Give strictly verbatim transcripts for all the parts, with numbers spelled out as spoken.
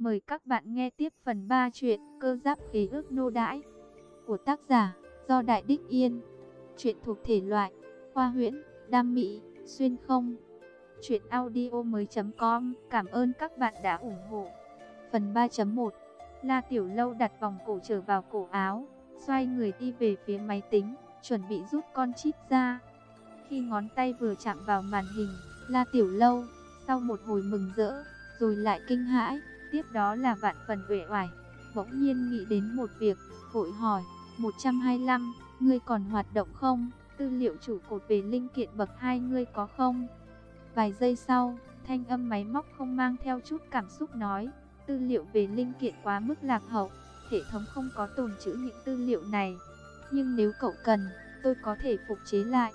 Mời các bạn nghe tiếp phần ba truyện Cơ Giáp Khế Ước Nô Đãi của tác giả Do Đại Đích Yên. Truyện thuộc thể loại khoa huyễn, đam mỹ, xuyên không. Truyện audio mới.com. Cảm ơn các bạn đã ủng hộ. Phần ba chấm một. La Tiểu Lâu đặt vòng cổ trở vào cổ áo, xoay người đi về phía máy tính, chuẩn bị rút con chip ra. Khi ngón tay vừa chạm vào màn hình, La Tiểu Lâu sau một hồi mừng rỡ, rồi lại kinh hãi, tiếp đó là vạn phần uể oải, bỗng nhiên nghĩ đến một việc, vội hỏi: một trăm hai mươi lăm, ngươi còn hoạt động không? Tư liệu trụ cột về linh kiện bậc hai ngươi có không? Vài giây sau, thanh âm máy móc không mang theo chút cảm xúc nói: tư liệu về linh kiện quá mức lạc hậu, hệ thống không có tồn trữ những tư liệu này. Nhưng nếu cậu cần, tôi có thể phục chế lại.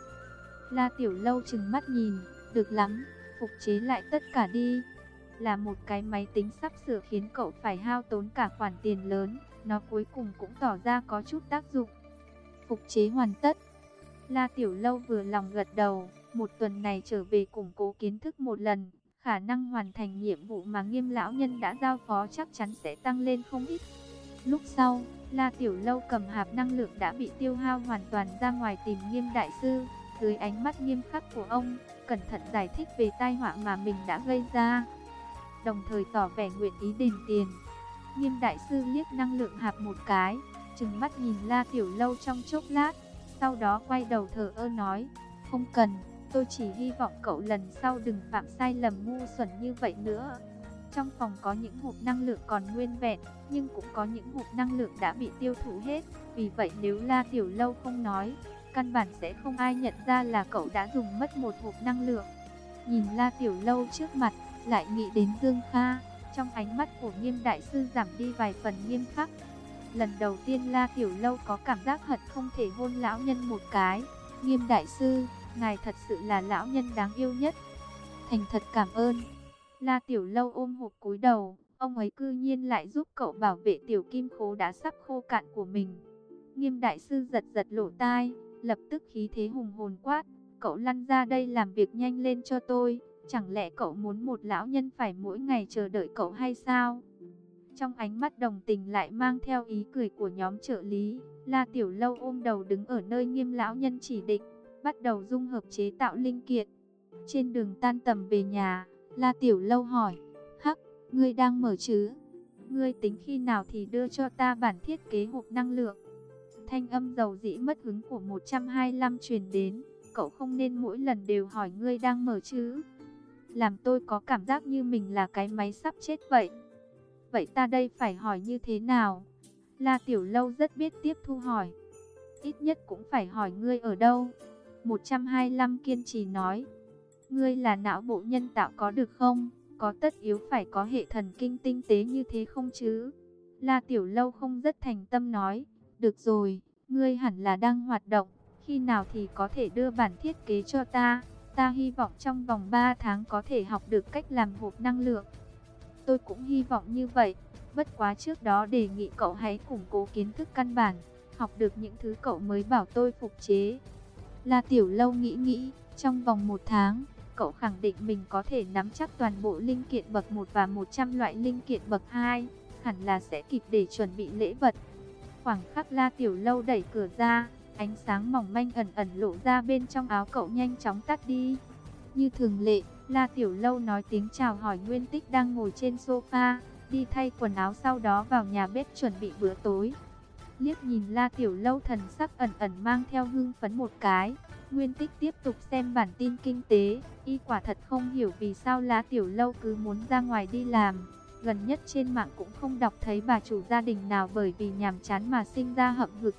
La Tiểu Lâu trừng mắt nhìn: được lắm, phục chế lại tất cả đi. Là một cái máy tính sắp sửa khiến cậu phải hao tốn cả khoản tiền lớn, nó cuối cùng cũng tỏ ra có chút tác dụng. Phục chế hoàn tất. La Tiểu Lâu vừa lòng gật đầu, một tuần này trở về củng cố kiến thức một lần, khả năng hoàn thành nhiệm vụ mà Nghiêm lão nhân đã giao phó chắc chắn sẽ tăng lên không ít. Lúc sau, La Tiểu Lâu cầm hạp năng lượng đã bị tiêu hao hoàn toàn ra ngoài tìm Nghiêm đại sư, dưới ánh mắt nghiêm khắc của ông, cẩn thận giải thích về tai họa mà mình đã gây ra, đồng thời tỏ vẻ nguyện ý đền tiền. Nghiêm đại sư liếc năng lượng hạp một cái, trừng mắt nhìn La Tiểu Lâu trong chốc lát, sau đó quay đầu thờ ơ nói: không cần, tôi chỉ hy vọng cậu lần sau đừng phạm sai lầm ngu xuẩn như vậy nữa. Trong phòng có những hộp năng lượng còn nguyên vẹn, nhưng cũng có những hộp năng lượng đã bị tiêu thụ hết, vì vậy nếu La Tiểu Lâu không nói, căn bản sẽ không ai nhận ra là cậu đã dùng mất một hộp năng lượng. Nhìn La Tiểu Lâu trước mặt, lại nghĩ đến Dương Kha, trong ánh mắt của Nghiêm đại sư giảm đi vài phần nghiêm khắc. Lần đầu tiên La Tiểu Lâu có cảm giác hận không thể hôn lão nhân một cái. Nghiêm đại sư, ngài thật sự là lão nhân đáng yêu nhất. Thành thật cảm ơn. La Tiểu Lâu ôm hộp cúi đầu, ông ấy cư nhiên lại giúp cậu bảo vệ tiểu kim khố đã sắp khô cạn của mình. Nghiêm đại sư giật giật lỗ tai, lập tức khí thế hùng hồn quát: cậu lăn ra đây làm việc nhanh lên cho tôi. Chẳng lẽ cậu muốn một lão nhân phải mỗi ngày chờ đợi cậu hay sao? Trong ánh mắt đồng tình lại mang theo ý cười của nhóm trợ lý, La Tiểu Lâu ôm đầu đứng ở nơi Nghiêm lão nhân chỉ định, bắt đầu dung hợp chế tạo linh kiện. Trên đường tan tầm về nhà, La Tiểu Lâu hỏi: hắc, ngươi đang mở chứ? Ngươi tính khi nào thì đưa cho ta bản thiết kế hộp năng lượng? Thanh âm dầu dĩ mất hứng của một trăm hai mươi lăm truyền đến: cậu không nên mỗi lần đều hỏi ngươi đang mở chứ, làm tôi có cảm giác như mình là cái máy sắp chết vậy. Vậy ta đây phải hỏi như thế nào? La Tiểu Lâu rất biết tiếp thu hỏi: ít nhất cũng phải hỏi ngươi ở đâu. một trăm hai mươi lăm kiên trì nói: ngươi là não bộ nhân tạo có được không? Có tất yếu phải có hệ thần kinh tinh tế như thế không chứ? La Tiểu Lâu không rất thành tâm nói: được rồi, ngươi hẳn là đang hoạt động, khi nào thì có thể đưa bản thiết kế cho ta? Ta hy vọng trong vòng ba tháng có thể học được cách làm hộp năng lượng. Tôi cũng hy vọng như vậy, bất quá trước đó đề nghị cậu hãy củng cố kiến thức căn bản, học được những thứ cậu mới bảo tôi phục chế. La Tiểu Lâu nghĩ nghĩ, trong vòng một tháng, cậu khẳng định mình có thể nắm chắc toàn bộ linh kiện bậc một và một trăm loại linh kiện bậc hai, hẳn là sẽ kịp để chuẩn bị lễ vật. Khoảng khắc La Tiểu Lâu đẩy cửa ra, ánh sáng mỏng manh ẩn ẩn lộ ra bên trong áo cậu nhanh chóng tắt đi. Như thường lệ, La Tiểu Lâu nói tiếng chào hỏi Nguyên Tích đang ngồi trên sofa, đi thay quần áo sau đó vào nhà bếp chuẩn bị bữa tối. Liếc nhìn La Tiểu Lâu thần sắc ẩn ẩn mang theo hưng phấn một cái, Nguyên Tích tiếp tục xem bản tin kinh tế. Y quả thật không hiểu vì sao La Tiểu Lâu cứ muốn ra ngoài đi làm. Gần nhất trên mạng cũng không đọc thấy bà chủ gia đình nào bởi vì nhàm chán mà sinh ra hậm hực.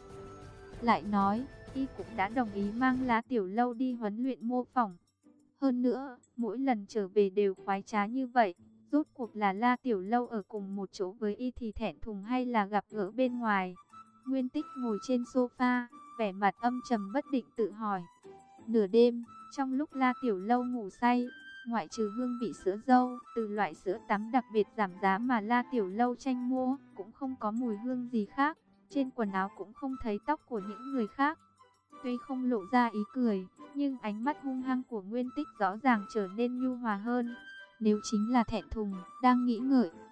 Lại nói, Y cũng đã đồng ý mang La Tiểu Lâu đi huấn luyện mô phỏng. Hơn nữa, mỗi lần trở về đều khoái trá như vậy. Rốt cuộc là La Tiểu Lâu ở cùng một chỗ với Y thì thẹn thùng hay là gặp gỡ bên ngoài? Nguyên Tích ngồi trên sofa, vẻ mặt âm trầm bất định tự hỏi. Nửa đêm, trong lúc La Tiểu Lâu ngủ say, ngoại trừ hương vị sữa dâu, từ loại sữa tắm đặc biệt giảm giá mà La Tiểu Lâu tranh mua, cũng không có mùi hương gì khác. Trên quần áo cũng không thấy tóc của những người khác. Tuy không lộ ra ý cười, nhưng ánh mắt hung hăng của Nguyên Tích rõ ràng trở nên nhu hòa hơn. Nếu chính là thẹn thùng, đang nghĩ ngợi,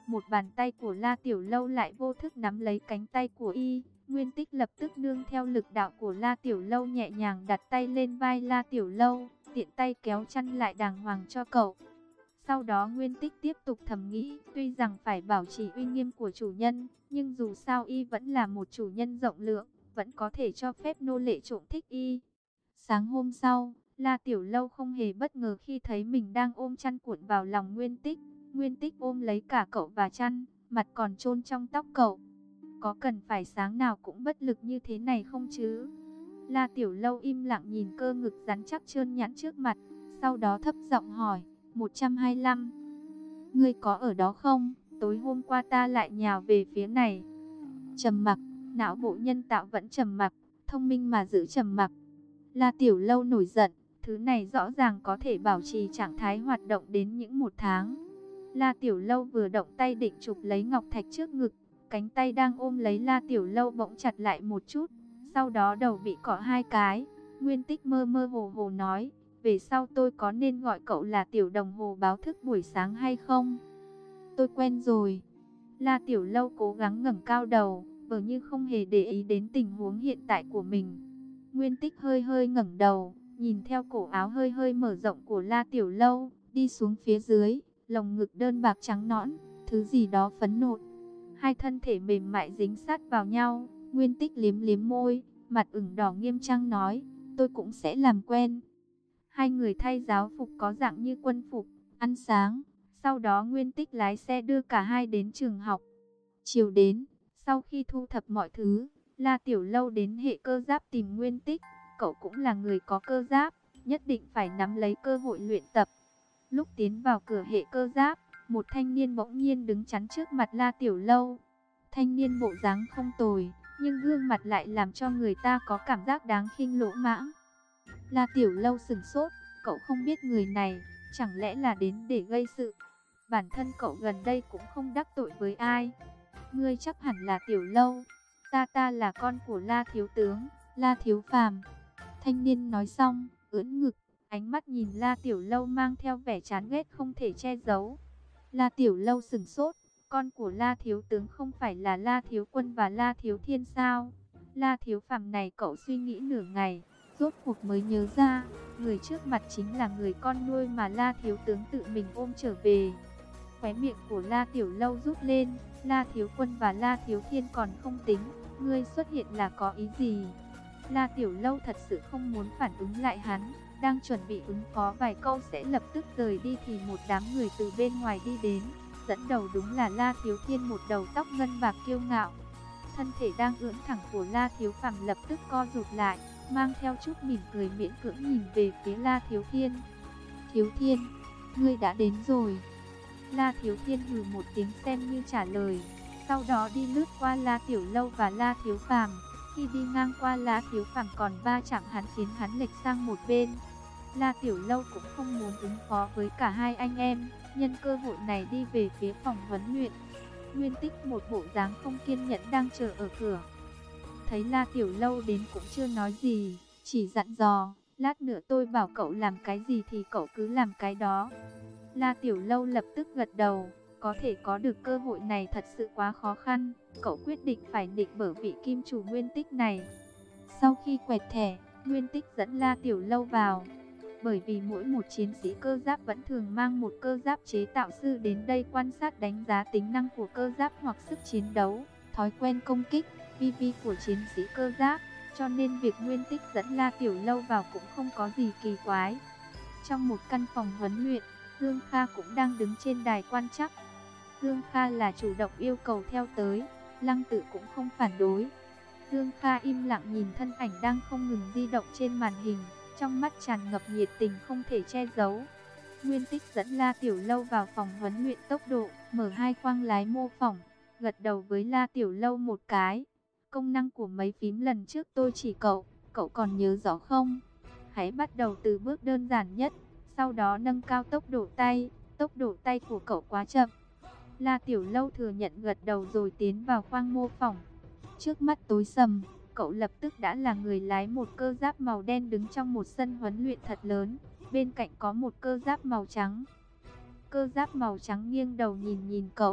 một bàn tay của La Tiểu Lâu lại vô thức nắm lấy cánh tay của y. Nguyên Tích lập tức nương theo lực đạo của La Tiểu Lâu nhẹ nhàng đặt tay lên vai La Tiểu Lâu, tiện tay kéo chăn lại đàng hoàng cho cậu. Sau đó Nguyên Tích tiếp tục thầm nghĩ, tuy rằng phải bảo trì uy nghiêm của chủ nhân, nhưng dù sao y vẫn là một chủ nhân rộng lượng, vẫn có thể cho phép nô lệ trộm thích y. Sáng hôm sau, La Tiểu Lâu không hề bất ngờ khi thấy mình đang ôm chăn cuộn vào lòng Nguyên Tích. Nguyên Tích ôm lấy cả cậu và chăn, mặt còn chôn trong tóc cậu. Có cần phải sáng nào cũng bất lực như thế này không chứ? La Tiểu Lâu im lặng nhìn cơ ngực rắn chắc trơn nhẵn trước mặt, sau đó thấp giọng hỏi, một trăm hai mươi lăm. Ngươi có ở đó không? Tối hôm qua ta lại nhào về phía này. Trầm mặc, não bộ nhân tạo vẫn trầm mặc, thông minh mà giữ trầm mặc. La Tiểu Lâu nổi giận, thứ này rõ ràng có thể bảo trì trạng thái hoạt động đến những một tháng. La Tiểu Lâu vừa động tay định chụp lấy ngọc thạch trước ngực, cánh tay đang ôm lấy La Tiểu Lâu bỗng chặt lại một chút, sau đó đầu bị cọ hai cái. Nguyên Tích mơ mơ hồ hồ nói, về sau tôi có nên gọi cậu là Tiểu Đồng Hồ báo thức buổi sáng hay không? Tôi quen rồi. La Tiểu Lâu cố gắng ngẩng cao đầu, vờ như không hề để ý đến tình huống hiện tại của mình. Nguyên Tích hơi hơi ngẩng đầu, nhìn theo cổ áo hơi hơi mở rộng của La Tiểu Lâu, đi xuống phía dưới, lồng ngực đơn bạc trắng nõn, thứ gì đó phấn nộn. Hai thân thể mềm mại dính sát vào nhau, Nguyên Tích liếm liếm môi, mặt ửng đỏ nghiêm trang nói, tôi cũng sẽ làm quen. Hai người thay giáo phục có dạng như quân phục, ăn sáng, sau đó Nguyên Tích lái xe đưa cả hai đến trường học. Chiều đến, sau khi thu thập mọi thứ, La Tiểu Lâu đến hệ cơ giáp tìm Nguyên Tích, cậu cũng là người có cơ giáp, nhất định phải nắm lấy cơ hội luyện tập. Lúc tiến vào cửa hệ cơ giáp, một thanh niên bỗng nhiên đứng chắn trước mặt La Tiểu Lâu. Thanh niên bộ dáng không tồi, nhưng gương mặt lại làm cho người ta có cảm giác đáng khinh lỗ mãng. La Tiểu Lâu sửng sốt, cậu không biết người này, chẳng lẽ là đến để gây sự? Bản thân cậu gần đây cũng không đắc tội với ai. Ngươi chắc hẳn là Tiểu Lâu, ta ta là con của La Thiếu Tướng, La Thiếu Phàm. Thanh niên nói xong, ưỡn ngực, ánh mắt nhìn La Tiểu Lâu mang theo vẻ chán ghét không thể che giấu. La Tiểu Lâu sửng sốt, con của La Thiếu Tướng không phải là La Thiếu Quân và La Thiếu Thiên sao? La Thiếu Phàm này cậu suy nghĩ nửa ngày, rốt cuộc mới nhớ ra, người trước mặt chính là người con nuôi mà La Thiếu Tướng tự mình ôm trở về. Khóe miệng của La Tiểu Lâu rút lên, La Thiếu Quân và La Thiếu Thiên còn không tính, ngươi xuất hiện là có ý gì? La Tiểu Lâu thật sự không muốn phản ứng lại hắn, đang chuẩn bị ứng phó vài câu sẽ lập tức rời đi thì một đám người từ bên ngoài đi đến, dẫn đầu đúng là La Thiếu Thiên, một đầu tóc ngân bạc kiêu ngạo. Thân thể đang ưỡn thẳng của La Thiếu Phàm lập tức co rụt lại, mang theo chút mỉm cười miễn cưỡng nhìn về phía La Thiếu Thiên. Thiếu Thiên, ngươi đã đến rồi. La Thiếu Thiên hừ một tiếng xem như trả lời, sau đó đi lướt qua La Tiểu Lâu và La Thiếu Phàm. Khi đi ngang qua La Thiếu Phàm còn va chạm hắn khiến hắn lệch sang một bên. La Tiểu Lâu cũng không muốn ứng phó với cả hai anh em, nhân cơ hội này đi về phía phòng huấn luyện. Nguyên Tích một bộ dáng không kiên nhẫn đang chờ ở cửa. Thấy La Tiểu Lâu đến cũng chưa nói gì, chỉ dặn dò, lát nữa tôi bảo cậu làm cái gì thì cậu cứ làm cái đó. La Tiểu Lâu lập tức gật đầu, có thể có được cơ hội này thật sự quá khó khăn, cậu quyết định phải nịnh bở vị kim chủ Nguyên Tích này. Sau khi quẹt thẻ, Nguyên Tích dẫn La Tiểu Lâu vào. Bởi vì mỗi một chiến sĩ cơ giáp vẫn thường mang một cơ giáp chế tạo sư đến đây quan sát đánh giá tính năng của cơ giáp hoặc sức chiến đấu, thói quen công kích, vi vi của chiến sĩ cơ giáp, cho nên việc Nguyên Tích dẫn La Tiểu Lâu vào cũng không có gì kỳ quái. Trong một căn phòng huấn luyện, Dương Kha cũng đang đứng trên đài quan trắc. Dương Kha là chủ động yêu cầu theo tới, Lăng Tự cũng không phản đối. Dương Kha im lặng nhìn thân ảnh đang không ngừng di động trên màn hình, trong mắt tràn ngập nhiệt tình không thể che giấu. Nguyên Tích dẫn La Tiểu Lâu vào phòng huấn luyện tốc độ, mở hai khoang lái mô phỏng, gật đầu với La Tiểu Lâu một cái. Công năng của mấy phím lần trước tôi chỉ cậu, cậu còn nhớ rõ không? Hãy bắt đầu từ bước đơn giản nhất, sau đó nâng cao tốc độ tay, tốc độ tay của cậu quá chậm. La Tiểu Lâu thừa nhận gật đầu rồi tiến vào khoang mô phỏng. Trước mắt tối sầm, cậu lập tức đã là người lái một cơ giáp màu đen đứng trong một sân huấn luyện thật lớn, bên cạnh có một cơ giáp màu trắng. Cơ giáp màu trắng nghiêng đầu nhìn nhìn cậu,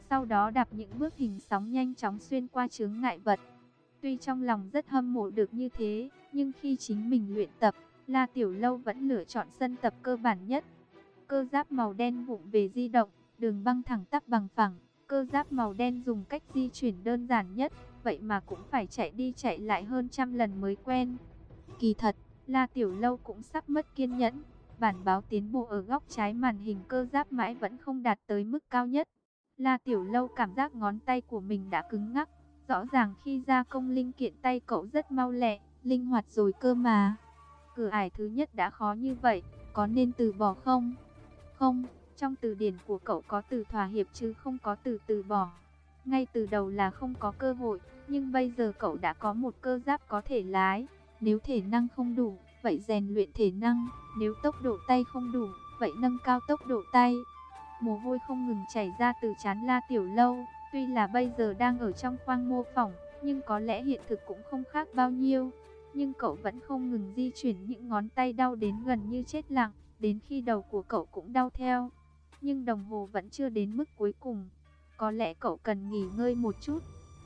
sau đó đạp những bước hình sóng nhanh chóng xuyên qua chướng ngại vật. Tuy trong lòng rất hâm mộ được như thế, nhưng khi chính mình luyện tập, La Tiểu Lâu vẫn lựa chọn sân tập cơ bản nhất. Cơ giáp màu đen vụng về di động, đường băng thẳng tắp bằng phẳng. Cơ giáp màu đen dùng cách di chuyển đơn giản nhất, vậy mà cũng phải chạy đi chạy lại hơn trăm lần mới quen. Kỳ thật, La Tiểu Lâu cũng sắp mất kiên nhẫn. Bản báo tiến bộ ở góc trái màn hình cơ giáp mãi vẫn không đạt tới mức cao nhất. La Tiểu Lâu cảm giác ngón tay của mình đã cứng ngắc. Rõ ràng khi gia công linh kiện tay cậu rất mau lẹ, linh hoạt rồi cơ mà. Cửa ải thứ nhất đã khó như vậy, có nên từ bỏ không? Không, trong từ điển của cậu có từ thỏa hiệp chứ không có từ từ bỏ. Ngay từ đầu là không có cơ hội, nhưng bây giờ cậu đã có một cơ giáp có thể lái. Nếu thể năng không đủ, vậy rèn luyện thể năng. Nếu tốc độ tay không đủ, vậy nâng cao tốc độ tay. Mồ hôi không ngừng chảy ra từ trán La Tiểu Lâu. Tuy là bây giờ đang ở trong khoang mô phỏng, nhưng có lẽ hiện thực cũng không khác bao nhiêu. Nhưng cậu vẫn không ngừng di chuyển những ngón tay đau đến gần như chết lặng, đến khi đầu của cậu cũng đau theo. Nhưng đồng hồ vẫn chưa đến mức cuối cùng. Có lẽ cậu cần nghỉ ngơi một chút,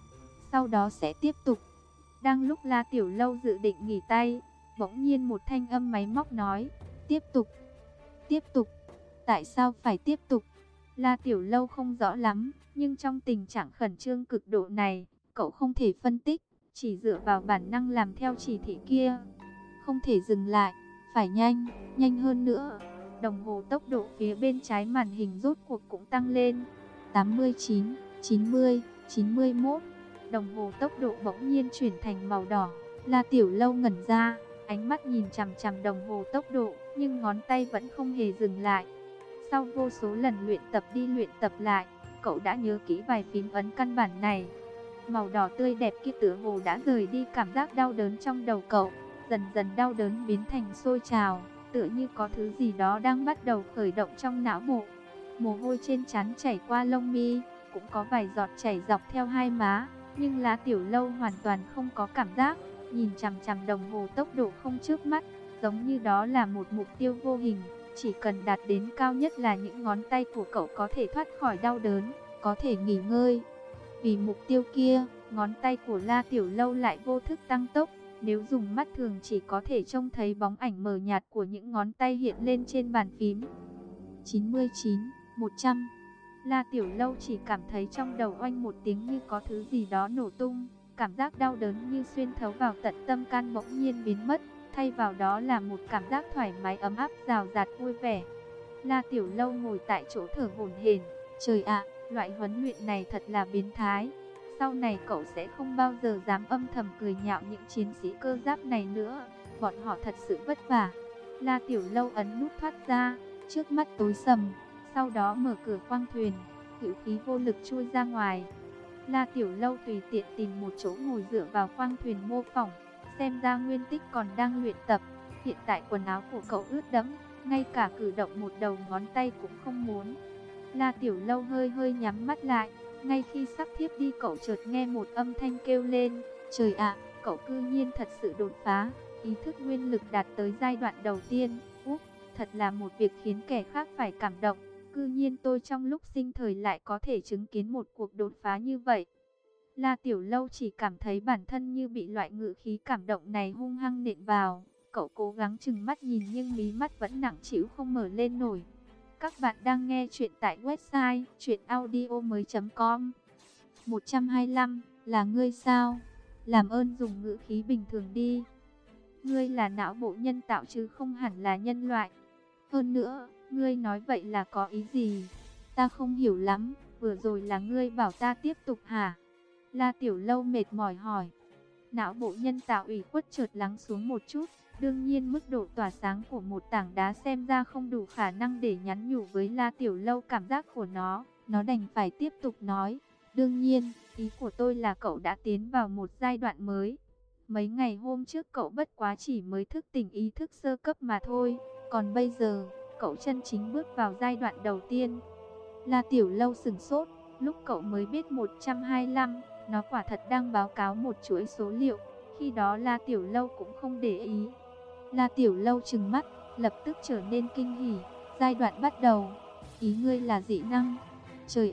sau đó sẽ tiếp tục. Đang lúc La Tiểu Lâu dự định nghỉ tay, bỗng nhiên một thanh âm máy móc nói, tiếp tục, tiếp tục. Tại sao phải tiếp tục? La Tiểu Lâu không rõ lắm, nhưng trong tình trạng khẩn trương cực độ này, cậu không thể phân tích, chỉ dựa vào bản năng làm theo chỉ thị kia. Không thể dừng lại, phải nhanh, nhanh hơn nữa. Đồng hồ tốc độ phía bên trái màn hình rốt cuộc cũng tăng lên. tám mươi chín, chín mươi, chín mươi mốt. Đồng hồ tốc độ bỗng nhiên chuyển thành màu đỏ. La Tiểu Lâu ngẩn ra, ánh mắt nhìn chằm chằm đồng hồ tốc độ, nhưng ngón tay vẫn không hề dừng lại. Sau vô số lần luyện tập đi luyện tập lại, cậu đã nhớ kỹ vài phím ấn căn bản này. Màu đỏ tươi đẹp kia tựa hồ đã rời đi cảm giác đau đớn trong đầu cậu. Dần dần đau đớn biến thành sôi trào, tựa như có thứ gì đó đang bắt đầu khởi động trong não bộ. Mồ hôi trên trán chảy qua lông mi, cũng có vài giọt chảy dọc theo hai má. Nhưng La Tiểu Lâu hoàn toàn không có cảm giác, nhìn chằm chằm đồng hồ tốc độ không chớp mắt, giống như đó là một mục tiêu vô hình. Chỉ cần đạt đến cao nhất là những ngón tay của cậu có thể thoát khỏi đau đớn, có thể nghỉ ngơi. Vì mục tiêu kia, ngón tay của La Tiểu Lâu lại vô thức tăng tốc. Nếu dùng mắt thường chỉ có thể trông thấy bóng ảnh mờ nhạt của những ngón tay hiện lên trên bàn phím. chín mươi chín, một trăm. La Tiểu Lâu chỉ cảm thấy trong đầu oanh một tiếng như có thứ gì đó nổ tung. Cảm giác đau đớn như xuyên thấu vào tận tâm can bỗng nhiên biến mất. Thay vào đó là một cảm giác thoải mái ấm áp rào rạt vui vẻ. La Tiểu Lâu ngồi tại chỗ thở hổn hển. Trời ạ, loại huấn luyện này thật là biến thái. Sau này cậu sẽ không bao giờ dám âm thầm cười nhạo những chiến sĩ cơ giáp này nữa. Bọn họ thật sự vất vả. La Tiểu Lâu ấn nút thoát ra, trước mắt tối sầm. Sau đó mở cửa khoang thuyền, hữu khí vô lực chui ra ngoài. La Tiểu Lâu tùy tiện tìm một chỗ ngồi dựa vào khoang thuyền mô phỏng. Xem ra Nguyên Tích còn đang luyện tập. Hiện tại quần áo của cậu ướt đẫm, ngay cả cử động một đầu ngón tay cũng không muốn. La Tiểu Lâu hơi hơi nhắm mắt lại. Ngay khi sắp thiếp đi cậu chợt nghe một âm thanh kêu lên. Trời ạ, cậu cư nhiên thật sự đột phá. Ý thức nguyên lực đạt tới giai đoạn đầu tiên. Úp, thật là một việc khiến kẻ khác phải cảm động. Cư nhiên tôi trong lúc sinh thời lại có thể chứng kiến một cuộc đột phá như vậy. La Tiểu Lâu chỉ cảm thấy bản thân như bị loại ngữ khí cảm động này hung hăng nện vào. Cậu cố gắng trừng mắt nhìn nhưng mí mắt vẫn nặng trĩu không mở lên nổi. Các bạn đang nghe chuyện tại website truyện audio mới chấm com. một trăm hai mươi lăm, là ngươi sao? Làm ơn dùng ngữ khí bình thường đi. Ngươi là não bộ nhân tạo chứ không hẳn là nhân loại. Hơn nữa, ngươi nói vậy là có ý gì? Ta không hiểu lắm, vừa rồi là ngươi bảo ta tiếp tục hả? La Tiểu Lâu mệt mỏi hỏi. Não bộ nhân tạo ủy khuất chợt lắng xuống một chút. Đương nhiên mức độ tỏa sáng của một tảng đá xem ra không đủ khả năng để nhắn nhủ với La Tiểu Lâu cảm giác của nó. Nó đành phải tiếp tục nói. Đương nhiên, ý của tôi là cậu đã tiến vào một giai đoạn mới. Mấy ngày hôm trước cậu bất quá chỉ mới thức tỉnh ý thức sơ cấp mà thôi. Còn bây giờ, cậu chân chính bước vào giai đoạn đầu tiên. La Tiểu Lâu sửng sốt. Lúc cậu mới biết một trăm hai mươi lăm, nó quả thật đang báo cáo một chuỗi số liệu. Khi đó La Tiểu Lâu cũng không để ý. La Tiểu Lâu trừng mắt, lập tức trở nên kinh hỉ. Giai đoạn bắt đầu. Ý ngươi là dị năng? Trời ạ,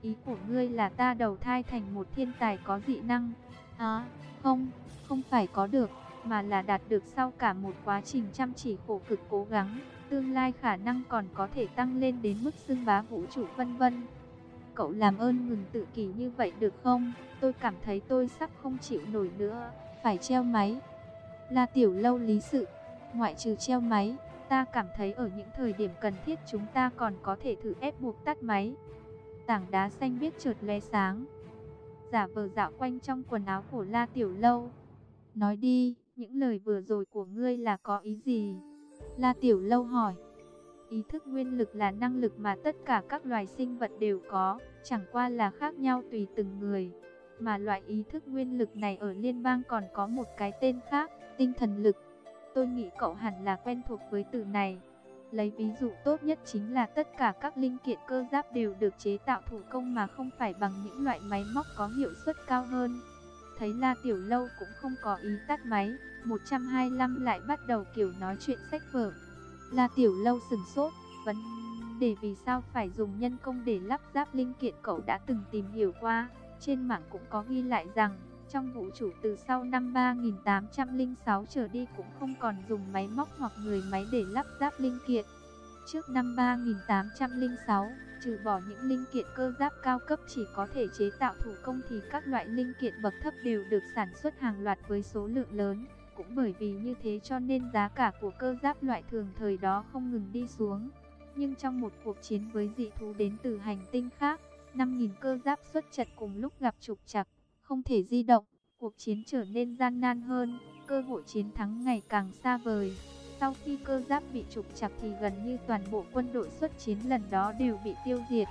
Ý của ngươi là ta đầu thai thành một thiên tài có dị năng? À, không, không phải có được, mà là đạt được sau cả một quá trình chăm chỉ khổ cực cố gắng, tương lai khả năng còn có thể tăng lên đến mức xưng bá vũ trụ vân vân. Cậu làm ơn ngừng tự kỷ như vậy được không? Tôi cảm thấy tôi sắp không chịu nổi nữa, phải treo máy. La Tiểu Lâu lý sự, ngoại trừ treo máy, ta cảm thấy ở những thời điểm cần thiết chúng ta còn có thể thử ép buộc tắt máy. Tảng đá xanh biếc chợt lóe sáng, giả vờ dạo quanh trong quần áo của La Tiểu Lâu. Nói đi, những lời vừa rồi của ngươi là có ý gì? La Tiểu Lâu hỏi. Ý thức nguyên lực là năng lực mà tất cả các loài sinh vật đều có, chẳng qua là khác nhau tùy từng người. Mà loại ý thức nguyên lực này ở liên bang còn có một cái tên khác, tinh thần lực. Tôi nghĩ cậu hẳn là quen thuộc với từ này. Lấy ví dụ tốt nhất chính là tất cả các linh kiện cơ giáp đều được chế tạo thủ công mà không phải bằng những loại máy móc có hiệu suất cao hơn. Thấy La Tiểu Lâu cũng không có ý tắt máy, một trăm hai mươi lăm lại bắt đầu kiểu nói chuyện sách vở. La Tiểu Lâu sừng sốt, vấn đề vì sao phải dùng nhân công để lắp ráp linh kiện cậu đã từng tìm hiểu qua. Trên mạng cũng có ghi lại rằng, trong vũ trụ từ sau năm ba nghìn tám trăm lẻ sáu trở đi cũng không còn dùng máy móc hoặc người máy để lắp ráp linh kiện. Trước năm ba nghìn tám trăm lẻ sáu, trừ bỏ những linh kiện cơ giáp cao cấp chỉ có thể chế tạo thủ công thì các loại linh kiện bậc thấp đều được sản xuất hàng loạt với số lượng lớn. Cũng bởi vì như thế cho nên giá cả của cơ giáp loại thường thời đó không ngừng đi xuống. Nhưng trong một cuộc chiến với dị thú đến từ hành tinh khác, năm nghìn cơ giáp xuất trận cùng lúc gặp trục trặc, không thể di động, cuộc chiến trở nên gian nan hơn, cơ hội chiến thắng ngày càng xa vời. Sau khi cơ giáp bị trục trặc thì gần như toàn bộ quân đội xuất chiến lần đó đều bị tiêu diệt.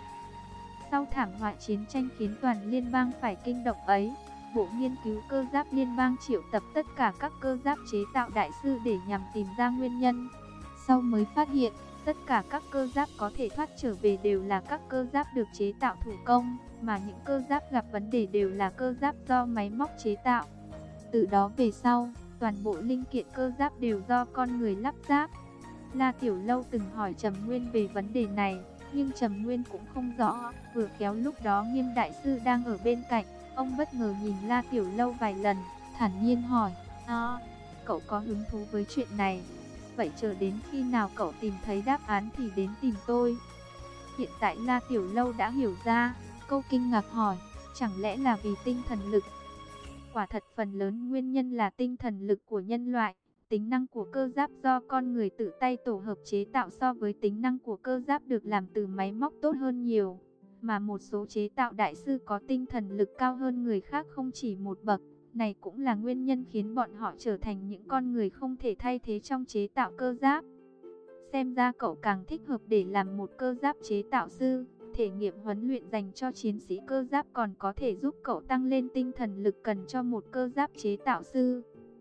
Sau thảm họa chiến tranh khiến toàn liên bang phải kinh động ấy, Bộ Nghiên cứu Cơ giáp Liên bang triệu tập tất cả các cơ giáp chế tạo đại sư để nhằm tìm ra nguyên nhân. Sau mới phát hiện, tất cả các cơ giáp có thể thoát trở về đều là các cơ giáp được chế tạo thủ công, mà những cơ giáp gặp vấn đề đều là cơ giáp do máy móc chế tạo. Từ đó về sau, toàn bộ linh kiện cơ giáp đều do con người lắp ráp. La Tiểu Lâu từng hỏi Trầm Nguyên về vấn đề này, nhưng Trầm Nguyên cũng không rõ, vừa khéo lúc đó Nghiêm đại sư đang ở bên cạnh. Ông bất ngờ nhìn La Tiểu Lâu vài lần, thản nhiên hỏi, à, cậu có hứng thú với chuyện này? Vậy chờ đến khi nào cậu tìm thấy đáp án thì đến tìm tôi. Hiện tại La Tiểu Lâu đã hiểu ra, câu kinh ngạc hỏi, chẳng lẽ là vì tinh thần lực? Quả thật phần lớn nguyên nhân là tinh thần lực của nhân loại. Tính năng của cơ giáp do con người tự tay tổ hợp chế tạo so với tính năng của cơ giáp được làm từ máy móc tốt hơn nhiều. Mà một số chế tạo đại sư có tinh thần lực cao hơn người khác không chỉ một bậc. Này cũng là nguyên nhân khiến bọn họ trở thành những con người không thể thay thế trong chế tạo cơ giáp. Xem ra cậu càng thích hợp để làm một cơ giáp chế tạo sư. Thể nghiệm huấn luyện dành cho chiến sĩ cơ giáp còn có thể giúp cậu tăng lên tinh thần lực cần cho một cơ giáp chế tạo sư.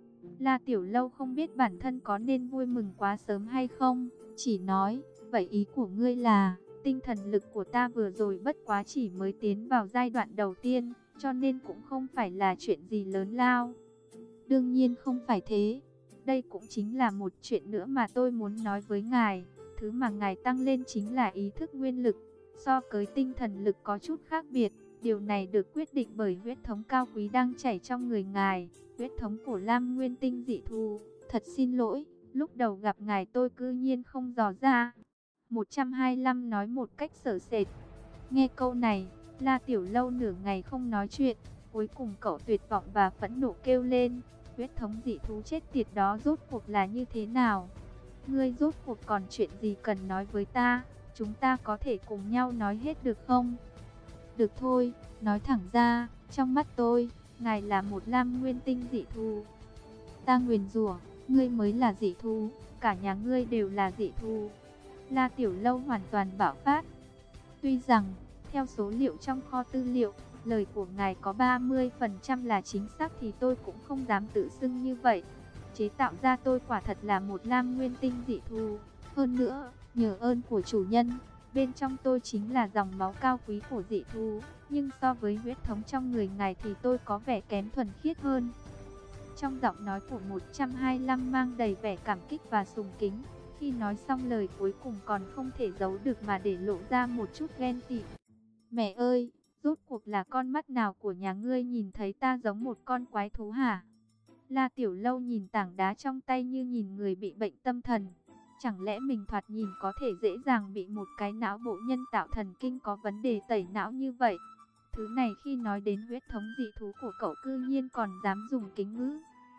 La Tiểu Lâu không biết bản thân có nên vui mừng quá sớm hay không, chỉ nói, vậy ý của ngươi là, tinh thần lực của ta vừa rồi bất quá chỉ mới tiến vào giai đoạn đầu tiên, cho nên cũng không phải là chuyện gì lớn lao. Đương nhiên không phải thế, đây cũng chính là một chuyện nữa mà tôi muốn nói với ngài, thứ mà ngài tăng lên chính là ý thức nguyên lực, so với tinh thần lực có chút khác biệt. Điều này được quyết định bởi huyết thống cao quý đang chảy trong người ngài, huyết thống của Lam Nguyên Tinh dị thú. Thật xin lỗi, lúc đầu gặp ngài tôi cư nhiên không dò ra. một trăm hai mươi lăm nói một cách sợ sệt. Nghe câu này, La Tiểu Lâu nửa ngày không nói chuyện, cuối cùng cậu tuyệt vọng và phẫn nộ kêu lên, huyết thống dị thú chết tiệt đó rốt cuộc là như thế nào? Ngươi rốt cuộc còn chuyện gì cần nói với ta? Chúng ta có thể cùng nhau nói hết được không? Được thôi, nói thẳng ra, trong mắt tôi, ngài là một Lam Nguyên Tinh dị thú. Ta nguyền rủa, ngươi mới là dị thú, cả nhà ngươi đều là dị thú. La Tiểu Lâu hoàn toàn bạo phát. Tuy rằng, theo số liệu trong kho tư liệu, lời của ngài có ba mươi phần trăm là chính xác thì tôi cũng không dám tự xưng như vậy. Chế tạo ra tôi quả thật là một Lam Nguyên Tinh dị thú. Hơn nữa, nhờ ơn của chủ nhân, bên trong tôi chính là dòng máu cao quý của dị thú, nhưng so với huyết thống trong người ngài thì tôi có vẻ kém thuần khiết hơn. Trong giọng nói của một trăm hai mươi lăm mang đầy vẻ cảm kích và sùng kính, khi nói xong lời cuối cùng còn không thể giấu được mà để lộ ra một chút ghen tị. Mẹ ơi, Rốt cuộc là con mắt nào của nhà ngươi nhìn thấy ta giống một con quái thú hả? La Tiểu Lâu nhìn tảng đá trong tay như nhìn người bị bệnh tâm thần. Chẳng lẽ mình thoạt nhìn có thể dễ dàng bị một cái não bộ nhân tạo thần kinh có vấn đề tẩy não như vậy? Thứ này khi nói đến huyết thống dị thú của cậu cư nhiên còn dám dùng kính ngữ.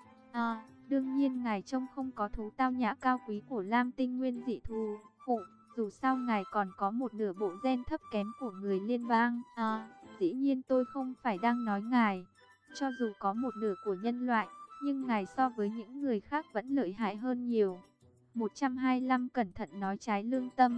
À, đương nhiên ngài trông không có thú tao nhã cao quý của Lam Tinh Nguyên dị thú. Khổ, dù sao ngài còn có một nửa bộ gen thấp kém của người liên bang. À, dĩ nhiên tôi không phải đang nói ngài. Cho dù có một nửa của nhân loại, nhưng ngài so với những người khác vẫn lợi hại hơn nhiều. một trăm hai mươi lăm cẩn thận nói trái lương tâm.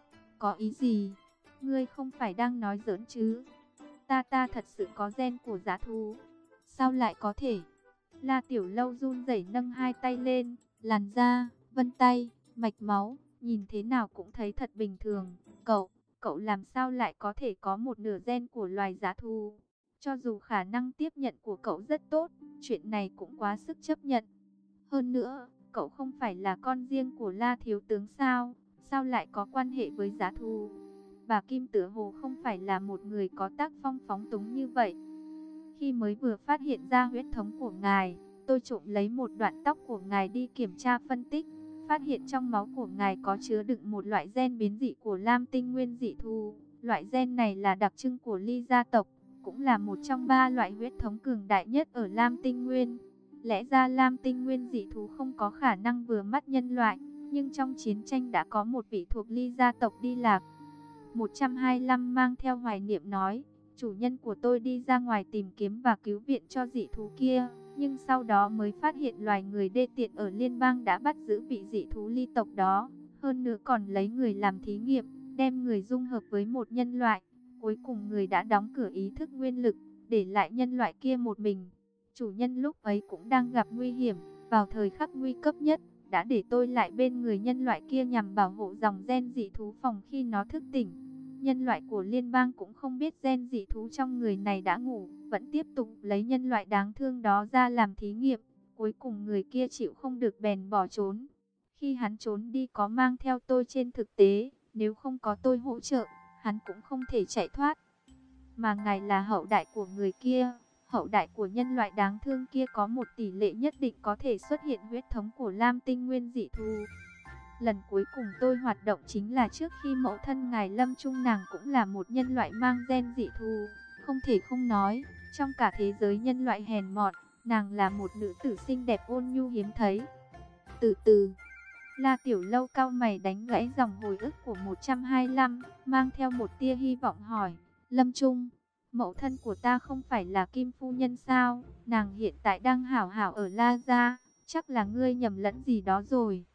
Có ý gì? Ngươi không phải đang nói giỡn chứ? Ta ta thật sự có gen của dã thú. Sao lại có thể? La Tiểu Lâu run rẩy nâng hai tay lên, làn da, vân tay, mạch máu, nhìn thế nào cũng thấy thật bình thường. Cậu, cậu làm sao lại có thể có một nửa gen của loài dã thú? Cho dù khả năng tiếp nhận của cậu rất tốt, chuyện này cũng quá sức chấp nhận. Hơn nữa, cậu không phải là con riêng của La Thiếu Tướng sao? Sao lại có quan hệ với dã thú? Bà Kim tựa hồ không phải là một người có tác phong phóng túng như vậy. Khi mới vừa phát hiện ra huyết thống của ngài, tôi trộm lấy một đoạn tóc của ngài đi kiểm tra phân tích, phát hiện trong máu của ngài có chứa đựng một loại gen biến dị của Lam Tinh Nguyên dị thú. Loại gen này là đặc trưng của Ly gia tộc, cũng là một trong ba loại huyết thống cường đại nhất ở Lam Tinh Nguyên. Lẽ ra Lam Tinh Nguyên dị thú không có khả năng vừa mắt nhân loại, nhưng trong chiến tranh đã có một vị thuộc Ly gia tộc đi lạc. một trăm hai mươi lăm mang theo hoài niệm nói, chủ nhân của tôi đi ra ngoài tìm kiếm và cứu viện cho dị thú kia, nhưng sau đó mới phát hiện loài người đê tiện ở liên bang đã bắt giữ vị dị thú Ly tộc đó, hơn nữa còn lấy người làm thí nghiệm, đem người dung hợp với một nhân loại. Cuối cùng người đã đóng cửa ý thức nguyên lực, để lại nhân loại kia một mình. Chủ nhân lúc ấy cũng đang gặp nguy hiểm, vào thời khắc nguy cấp nhất, đã để tôi lại bên người nhân loại kia nhằm bảo hộ dòng gen dị thú phòng khi nó thức tỉnh. Nhân loại của liên bang cũng không biết gen dị thú trong người này đã ngủ, vẫn tiếp tục lấy nhân loại đáng thương đó ra làm thí nghiệm. Cuối cùng người kia chịu không được bèn bỏ trốn. Khi hắn trốn đi có mang theo tôi trên thực tế, nếu không có tôi hỗ trợ, hắn cũng không thể chạy thoát. Mà ngài là hậu đại của người kia, hậu đại của nhân loại đáng thương kia có một tỷ lệ nhất định có thể xuất hiện huyết thống của Lam Tinh Nguyên dị thú. Lần cuối cùng tôi hoạt động chính là trước khi mẫu thân ngài lâm chung, nàng cũng là một nhân loại mang gen dị thú. Không thể không nói, trong cả thế giới nhân loại hèn mọn, nàng là một nữ tử xinh đẹp ôn nhu hiếm thấy. Từ từ, La Tiểu Lâu cau mày đánh gãy dòng hồi ức của một trăm hai mươi lăm, mang theo một tia hy vọng hỏi, Lâm Trung, mẫu thân của ta không phải là Kim Phu Nhân sao? Nàng hiện tại đang hảo hảo ở La Gia, chắc là ngươi nhầm lẫn gì đó rồi.